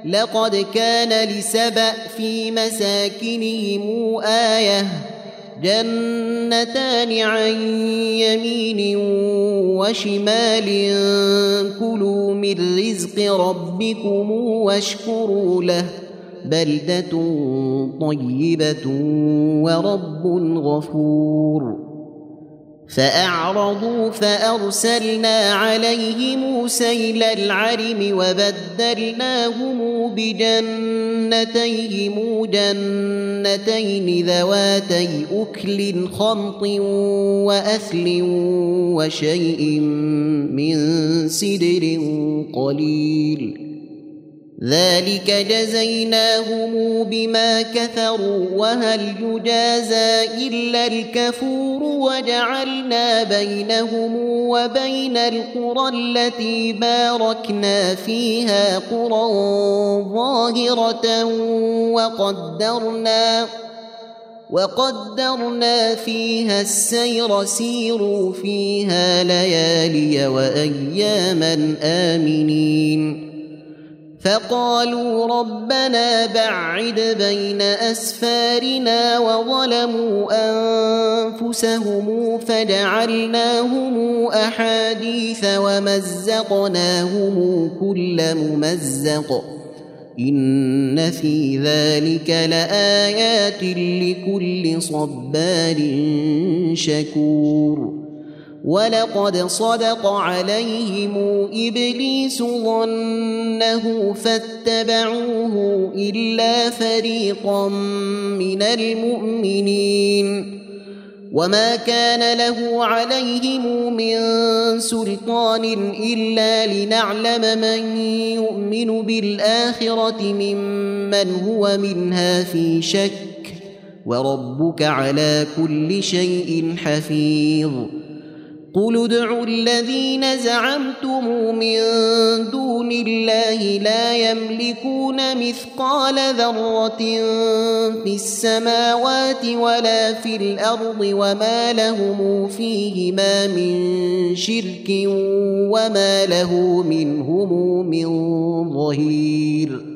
لقد كان لسبأ في مساكنهم آية جنتان عن يمين وشمال كلوا من رزق ربكم واشكروا له بلدة طيبة ورب غفور فأعرضوا فأرسلنا عليهم سيل العرم وبدلناهم بجنتيهم جنتين ذواتي أكل خمط وأثل وشيء من سدر قليل ذلك جزيناهم بما كفروا وهل يجازى إلا الكفور وجعلنا بينهم وبين القرى التي باركنا فيها قرى ظاهرة وقدرنا فيها السير سيروا فيها ليالي وأياما آمنين فقالوا ربنا بعد بين أسفارنا وظلموا أنفسهم فجعلناهم أحاديث ومزقناهم كل ممزق إن في ذلك لآيات لكل صبار شكور ولقد صدق عليهم إبليس ظنه فاتبعوه إلا فريقا من المؤمنين وما كان له عليهم من سلطان إلا لنعلم من يؤمن بالآخرة ممن هو منها في شك وربك على كل شيء حفيظ قل ادعوا الذين زعمتم من دون الله لا يملكون مثقال ذرة في السماوات ولا في الأرض وما لهم فيهما من شرك وما له منهم من ظهير